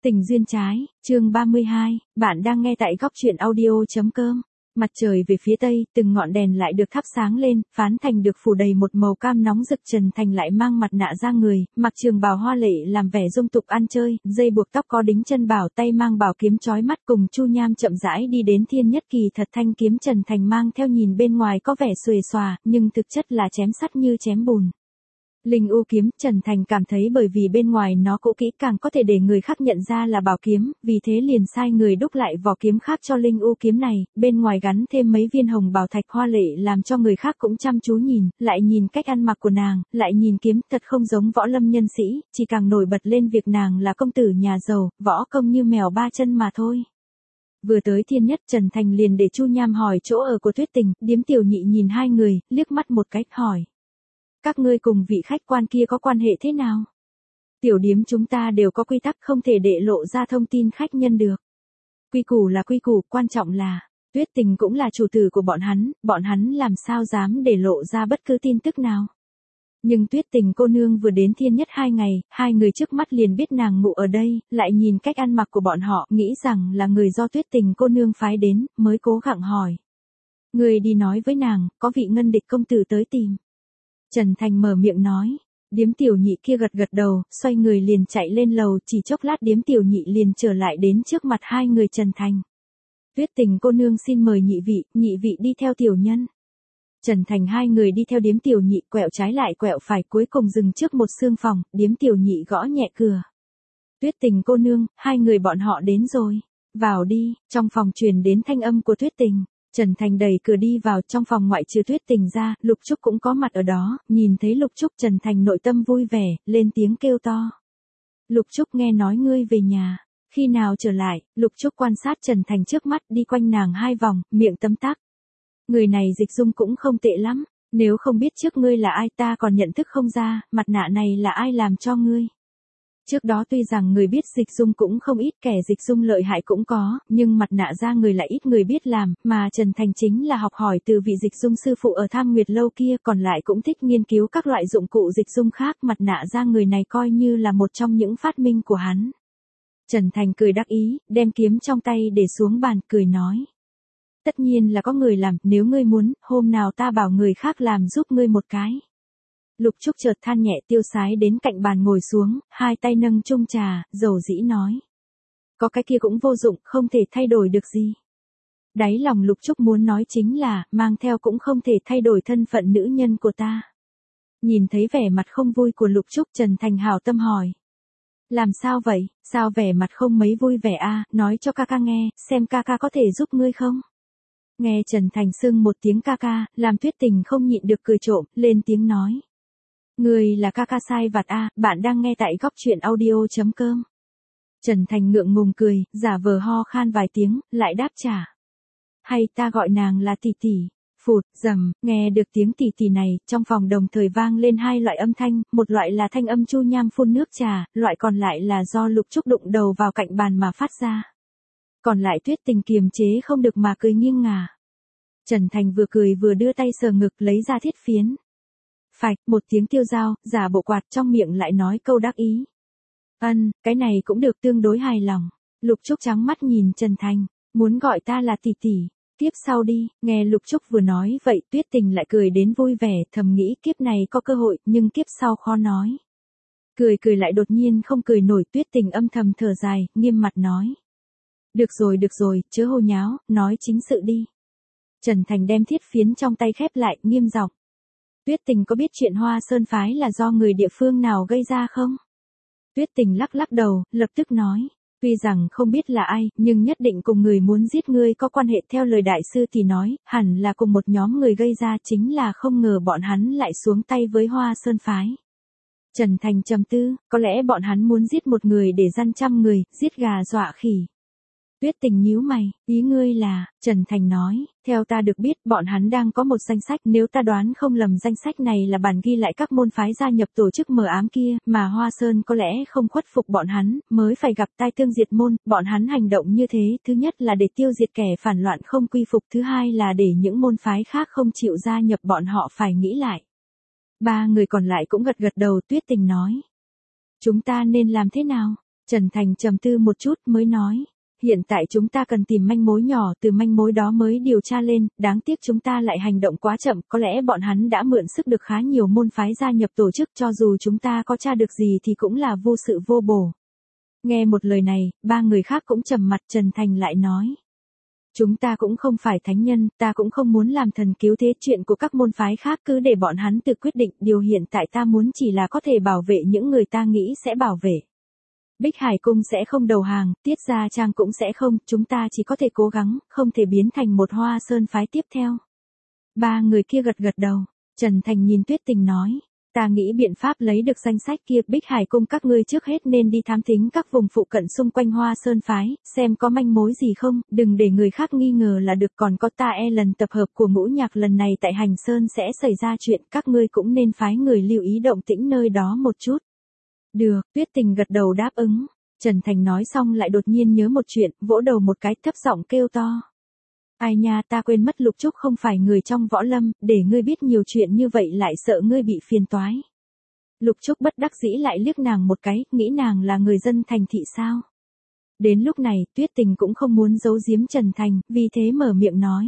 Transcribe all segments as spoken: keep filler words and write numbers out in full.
Tình duyên trái, chương ba mươi hai, bạn đang nghe tại góc truyện audio chấm com. Mặt trời về phía tây, từng ngọn đèn lại được thắp sáng lên, Phán Thành được phủ đầy một màu cam nóng rực. Trần Thành lại mang mặt nạ ra người, mặc trường bào hoa lệ làm vẻ dung tục ăn chơi, dây buộc tóc có đính chân bảo, tay mang bảo kiếm chói mắt, cùng Chu Nham chậm rãi đi đến Thiên Nhất Kỳ. Thật thanh kiếm Trần Thành mang theo nhìn bên ngoài có vẻ xuề xòa, nhưng thực chất là chém sắt như chém bùn. Linh U kiếm, Trần Thành cảm thấy bởi vì bên ngoài nó cũ kỹ càng có thể để người khác nhận ra là bảo kiếm, vì thế liền sai người đúc lại vỏ kiếm khác cho Linh U kiếm này, bên ngoài gắn thêm mấy viên hồng bảo thạch hoa lệ làm cho người khác cũng chăm chú nhìn, lại nhìn cách ăn mặc của nàng, lại nhìn kiếm, thật không giống võ lâm nhân sĩ, chỉ càng nổi bật lên việc nàng là công tử nhà giàu, võ công như mèo ba chân mà thôi. Vừa tới Thiên Nhất, Trần Thành liền để Chu Nham hỏi chỗ ở của Tuyết Tình. Điếm Tiểu Nhị nhìn hai người, liếc mắt một cái, hỏi: các ngươi cùng vị khách quan kia có quan hệ thế nào? Tiểu điếm chúng ta đều có quy tắc, không thể để lộ ra thông tin khách nhân được. Quy củ là quy củ, quan trọng là, Tuyết Tình cũng là chủ tử của bọn hắn, bọn hắn làm sao dám để lộ ra bất cứ tin tức nào. Nhưng Tuyết Tình cô nương vừa đến Thiên Nhất hai ngày, hai người trước mắt liền biết nàng ngụ ở đây, lại nhìn cách ăn mặc của bọn họ, nghĩ rằng là người do Tuyết Tình cô nương phái đến, mới cố gắng hỏi: người đi nói với nàng, có vị Ngân Địch công tử tới tìm. Trần Thành mở miệng nói. Điếm Tiểu Nhị kia gật gật đầu, xoay người liền chạy lên lầu, chỉ chốc lát Điếm Tiểu Nhị liền trở lại đến trước mặt hai người Trần Thành. Tuyết Tình cô nương xin mời nhị vị, nhị vị đi theo tiểu nhân. Trần Thành hai người đi theo Điếm Tiểu Nhị, quẹo trái lại quẹo phải, cuối cùng dừng trước một xương phòng. Điếm Tiểu Nhị gõ nhẹ cửa. Tuyết Tình cô nương, hai người bọn họ đến rồi. Vào đi. Trong phòng truyền đến thanh âm của Tuyết Tình. Trần Thành đẩy cửa đi vào, trong phòng ngoại trừ Tuyết Tình ra, Lục Trúc cũng có mặt ở đó. Nhìn thấy Lục Trúc, Trần Thành nội tâm vui vẻ, lên tiếng kêu to: Lục Trúc, nghe nói ngươi về nhà, khi nào trở lại? Lục Trúc quan sát Trần Thành trước mắt, đi quanh nàng hai vòng, miệng tấm tắc: người này dịch dung cũng không tệ lắm, nếu không biết trước ngươi là ai ta còn nhận thức không ra, mặt nạ này là ai làm cho ngươi? Trước đó tuy rằng người biết dịch dung cũng không ít, kẻ dịch dung lợi hại cũng có, nhưng mặt nạ ra người lại ít người biết làm, mà Trần Thành chính là học hỏi từ vị dịch dung sư phụ ở Tham Nguyệt Lâu kia, còn lại cũng thích nghiên cứu các loại dụng cụ dịch dung khác, mặt nạ ra người này coi như là một trong những phát minh của hắn. Trần Thành cười đắc ý, đem kiếm trong tay để xuống bàn, cười nói: tất nhiên là có người làm, nếu ngươi muốn, hôm nào ta bảo người khác làm giúp ngươi một cái. Lục Trúc chợt than nhẹ, tiêu sái đến cạnh bàn ngồi xuống, hai tay nâng chung trà, dầu dĩ nói: có cái kia cũng vô dụng, không thể thay đổi được gì. Đáy lòng Lục Trúc muốn nói chính là, mang theo cũng không thể thay đổi thân phận nữ nhân của ta. Nhìn thấy vẻ mặt không vui của Lục Trúc, Trần Thành hảo tâm hỏi: làm sao vậy, sao vẻ mặt không mấy vui vẻ a? Nói cho ca ca nghe, xem ca ca có thể giúp ngươi không? Nghe Trần Thành xưng một tiếng ca ca, làm Tuyết Tình không nhịn được cười trộm, lên tiếng nói: người là ca ca sai vặt a, bạn đang nghe tại góc truyện audio chấm com. Trần Thành ngượng ngùng cười, giả vờ ho khan vài tiếng, lại đáp trả: hay ta gọi nàng là tỷ tỷ. Phụt, rầm, nghe được tiếng tỷ tỷ này, trong phòng đồng thời vang lên hai loại âm thanh, một loại là thanh âm Chu Nham phun nước trà, loại còn lại là do Lục Trúc đụng đầu vào cạnh bàn mà phát ra. Còn lại Tuyết Tình kiềm chế không được mà cười nghiêng ngả. Trần Thành vừa cười vừa đưa tay sờ ngực, lấy ra thiết phiến. Phạch, một tiếng tiêu dao, giả bộ quạt, trong miệng lại nói câu đắc ý: ân, cái này cũng được, tương đối hài lòng. Lục Trúc trắng mắt nhìn Trần Thành: muốn gọi ta là tỷ tỷ, kiếp sau đi. Nghe Lục Trúc vừa nói vậy, Tuyết Tình lại cười đến vui vẻ, thầm nghĩ kiếp này có cơ hội, nhưng kiếp sau khó nói. Cười cười lại đột nhiên không cười nổi, Tuyết Tình âm thầm thở dài, nghiêm mặt nói: được rồi được rồi, chớ hồ nháo, nói chính sự đi. Trần Thành đem thiết phiến trong tay khép lại, nghiêm giọng: Tuyết Tình có biết chuyện Hoa Sơn phái là do người địa phương nào gây ra không? Tuyết Tình lắc lắc đầu, lập tức nói: tuy rằng không biết là ai, nhưng nhất định cùng người muốn giết ngươi có quan hệ, theo lời đại sư thì nói, hẳn là cùng một nhóm người gây ra, chính là không ngờ bọn hắn lại xuống tay với Hoa Sơn phái. Trần Thành trầm tư, có lẽ bọn hắn muốn giết một người để gian trăm người, giết gà dọa khỉ. Tuyết Tình nhíu mày: ý ngươi là? Trần Thành nói: theo ta được biết, bọn hắn đang có một danh sách, nếu ta đoán không lầm danh sách này là bản ghi lại các môn phái gia nhập tổ chức mờ ám kia, mà Hoa Sơn có lẽ không khuất phục bọn hắn, mới phải gặp tai tương diệt môn. Bọn hắn hành động như thế, thứ nhất là để tiêu diệt kẻ phản loạn không quy phục, thứ hai là để những môn phái khác không chịu gia nhập bọn họ phải nghĩ lại. Ba người còn lại cũng gật gật đầu. Tuyết Tình nói: chúng ta nên làm thế nào? Trần Thành trầm tư một chút mới nói. Hiện tại chúng ta cần tìm manh mối nhỏ, từ manh mối đó mới điều tra lên, đáng tiếc chúng ta lại hành động quá chậm, có lẽ bọn hắn đã mượn sức được khá nhiều môn phái gia nhập tổ chức, cho dù chúng ta có tra được gì thì cũng là vô sự vô bổ. Nghe một lời này, ba người khác cũng trầm mặt. Trần Thành lại nói. Chúng ta cũng không phải thánh nhân, ta cũng không muốn làm thần cứu thế, chuyện của các môn phái khác cứ để bọn hắn tự quyết định, điều hiện tại ta muốn chỉ là có thể bảo vệ những người ta nghĩ sẽ bảo vệ. Bích Hải Cung sẽ không đầu hàng, Tiết Gia Trang cũng sẽ không, chúng ta chỉ có thể cố gắng, không thể biến thành một Hoa Sơn phái tiếp theo. Ba người kia gật gật đầu. Trần Thành nhìn Tuyết Tình nói. Ta nghĩ biện pháp lấy được danh sách kia, Bích Hải Cung các ngươi trước hết nên đi thám thính các vùng phụ cận xung quanh Hoa Sơn phái, xem có manh mối gì không, đừng để người khác nghi ngờ là được, còn có ta e lần tập hợp của ngũ nhạc lần này tại Hành Sơn sẽ xảy ra chuyện, các ngươi cũng nên phái người lưu ý động tĩnh nơi đó một chút. Được, Tuyết Tình gật đầu đáp ứng. Trần Thành nói xong lại đột nhiên nhớ một chuyện, vỗ đầu một cái, thấp giọng kêu to. Ai nha, ta quên mất Lục Trúc không phải người trong võ lâm, để ngươi biết nhiều chuyện như vậy lại sợ ngươi bị phiền toái. Lục Trúc bất đắc dĩ lại liếc nàng một cái, nghĩ nàng là người dân thành thị sao. Đến lúc này, Tuyết Tình cũng không muốn giấu giếm Trần Thành, vì thế mở miệng nói.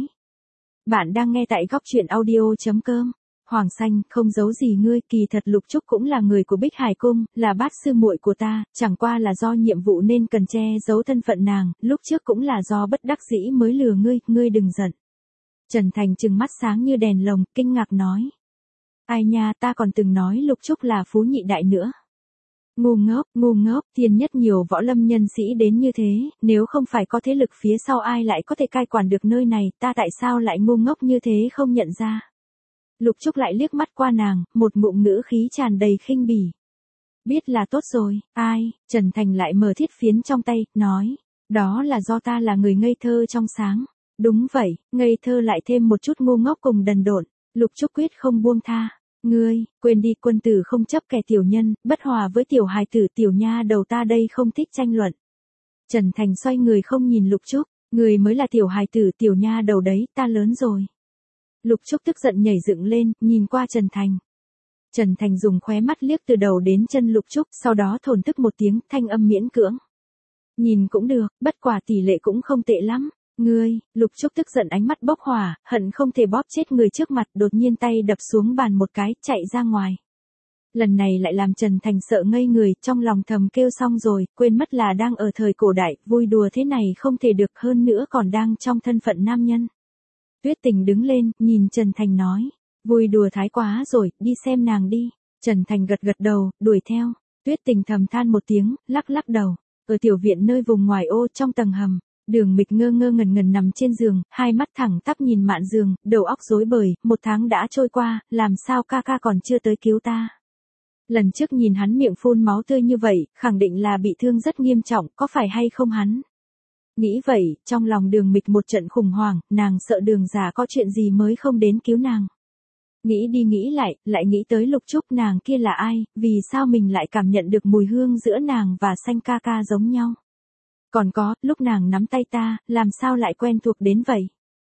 Bạn đang nghe tại góc truyện audio chấm com. Hoàng Xanh, không giấu gì ngươi, kỳ thật Lục Trúc cũng là người của Bích Hải Cung, là bát sư muội của ta, chẳng qua là do nhiệm vụ nên cần che giấu thân phận nàng, lúc trước cũng là do bất đắc dĩ mới lừa ngươi, ngươi đừng giận. Trần Thành trừng mắt sáng như đèn lồng, kinh ngạc nói. Ai nha, ta còn từng nói Lục Trúc là phú nhị đại nữa. Ngu ngốc, ngu ngốc, thiên nhất nhiều võ lâm nhân sĩ đến như thế, nếu không phải có thế lực phía sau ai lại có thể cai quản được nơi này, ta tại sao lại ngu ngốc như thế không nhận ra. Lục Trúc lại liếc mắt qua nàng, một ngụm ngữ khí tràn đầy khinh bỉ. Biết là tốt rồi, ai, Trần Thành lại mở thiết phiến trong tay, nói, đó là do ta là người ngây thơ trong sáng. Đúng vậy, ngây thơ lại thêm một chút ngu ngốc cùng đần độn. Lục Trúc quyết không buông tha. Ngươi, quên đi, quân tử không chấp kẻ tiểu nhân, bất hòa với tiểu hài tử, tiểu nha đầu ta đây không thích tranh luận. Trần Thành xoay người không nhìn Lục Trúc, người mới là tiểu hài tử, tiểu nha đầu đấy, ta lớn rồi. Lục Trúc tức giận nhảy dựng lên, nhìn qua Trần Thành. Trần Thành dùng khóe mắt liếc từ đầu đến chân Lục Trúc, sau đó thổn thức một tiếng, thanh âm miễn cưỡng. Nhìn cũng được, bất quả tỷ lệ cũng không tệ lắm. Ngươi, Lục Trúc tức giận ánh mắt bốc hỏa, hận không thể bóp chết người trước mặt, đột nhiên tay đập xuống bàn một cái, chạy ra ngoài. Lần này lại làm Trần Thành sợ ngây người, trong lòng thầm kêu xong rồi, quên mất là đang ở thời cổ đại, vui đùa thế này không thể được, hơn nữa còn đang trong thân phận nam nhân. Tuyết Tình đứng lên, nhìn Trần Thành nói, vui đùa thái quá rồi, đi xem nàng đi. Trần Thành gật gật đầu, đuổi theo. Tuyết Tình thầm than một tiếng, lắc lắc đầu. Ở tiểu viện nơi vùng ngoài ô trong tầng hầm, Đường Mịch ngơ ngơ ngẩn ngẩn nằm trên giường, hai mắt thẳng tắp nhìn mạn giường, đầu óc rối bời, một tháng đã trôi qua, làm sao ca ca còn chưa tới cứu ta. Lần trước nhìn hắn miệng phun máu tươi như vậy, khẳng định là bị thương rất nghiêm trọng, có phải hay không hắn? Nghĩ vậy, trong lòng Đường Mịch một trận khủng hoảng, nàng sợ Đường già có chuyện gì mới không đến cứu nàng. Nghĩ đi nghĩ lại, lại nghĩ tới Lục Trúc, nàng kia là ai, vì sao mình lại cảm nhận được mùi hương giữa nàng và Xanh ca ca giống nhau. Còn có, lúc nàng nắm tay ta, làm sao lại quen thuộc đến vậy?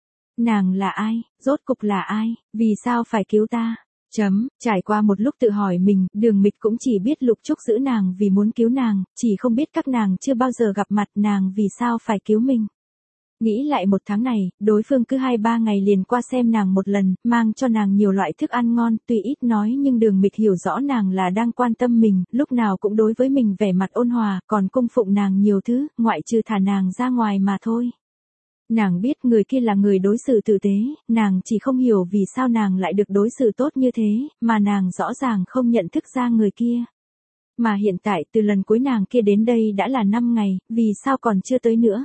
Nàng là ai, rốt cục là ai, vì sao phải cứu ta? Chấm, trải qua một lúc tự hỏi mình, Đường Mịch cũng chỉ biết Lục Trúc giữ nàng vì muốn cứu nàng, chỉ không biết các nàng chưa bao giờ gặp mặt nàng vì sao phải cứu mình. Nghĩ lại một tháng này, đối phương cứ hai ba ngày liền qua xem nàng một lần, mang cho nàng nhiều loại thức ăn ngon, tuy ít nói nhưng Đường Mịch hiểu rõ nàng là đang quan tâm mình, lúc nào cũng đối với mình vẻ mặt ôn hòa, còn cung phụng nàng nhiều thứ, ngoại trừ thả nàng ra ngoài mà thôi. Nàng biết người kia là người đối xử tử tế, nàng chỉ không hiểu vì sao nàng lại được đối xử tốt như thế, mà nàng rõ ràng không nhận thức ra người kia. Mà hiện tại từ lần cuối nàng kia đến đây đã là năm ngày, vì sao còn chưa tới nữa?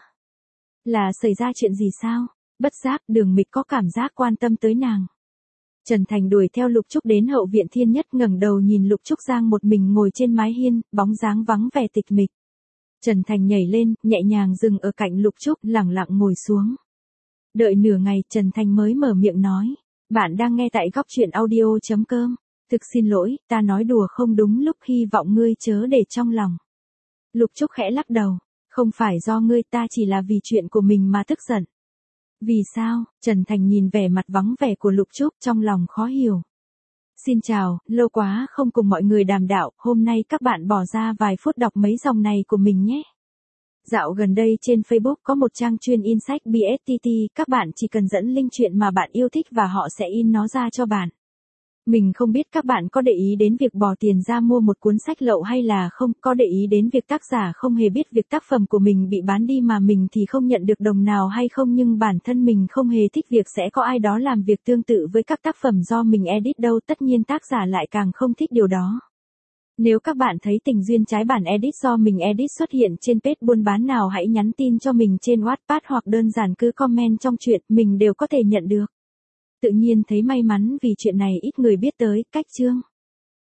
Là xảy ra chuyện gì sao? Bất giác, Đường Mịch có cảm giác quan tâm tới nàng. Trần Thành đuổi theo Lục Trúc đến hậu viện Thiên Nhất, ngẩng đầu nhìn Lục Trúc Giang một mình ngồi trên mái hiên, bóng dáng vắng vẻ tịch mịch. Trần Thành nhảy lên, nhẹ nhàng dừng ở cạnh Lục Trúc, lẳng lặng ngồi xuống. Đợi nửa ngày, Trần Thành mới mở miệng nói, bạn đang nghe tại góc truyện audio chấm com. Thực xin lỗi, ta nói đùa không đúng lúc, hy vọng ngươi chớ để trong lòng. Lục Trúc khẽ lắc đầu, không phải do ngươi, ta chỉ là vì chuyện của mình mà tức giận. Vì sao? Trần Thành nhìn vẻ mặt vắng vẻ của Lục Trúc, trong lòng khó hiểu. Xin chào, lâu quá không cùng mọi người đàm đạo, hôm nay các bạn bỏ ra vài phút đọc mấy dòng này của mình nhé. Dạo gần đây trên Facebook có một trang chuyên in sách bê ét tê tê, các bạn chỉ cần dẫn link chuyện mà bạn yêu thích và họ sẽ in nó ra cho bạn. Mình không biết các bạn có để ý đến việc bỏ tiền ra mua một cuốn sách lậu hay là không, có để ý đến việc tác giả không hề biết việc tác phẩm của mình bị bán đi mà mình thì không nhận được đồng nào hay không, nhưng bản thân mình không hề thích việc sẽ có ai đó làm việc tương tự với các tác phẩm do mình edit đâu, tất nhiên tác giả lại càng không thích điều đó. Nếu các bạn thấy tình duyên trái bản edit do mình edit xuất hiện trên page buôn bán nào hãy nhắn tin cho mình trên Wattpad hoặc đơn giản cứ comment trong chuyện, mình đều có thể nhận được. Tự nhiên thấy may mắn vì chuyện này ít người biết tới, cách chương.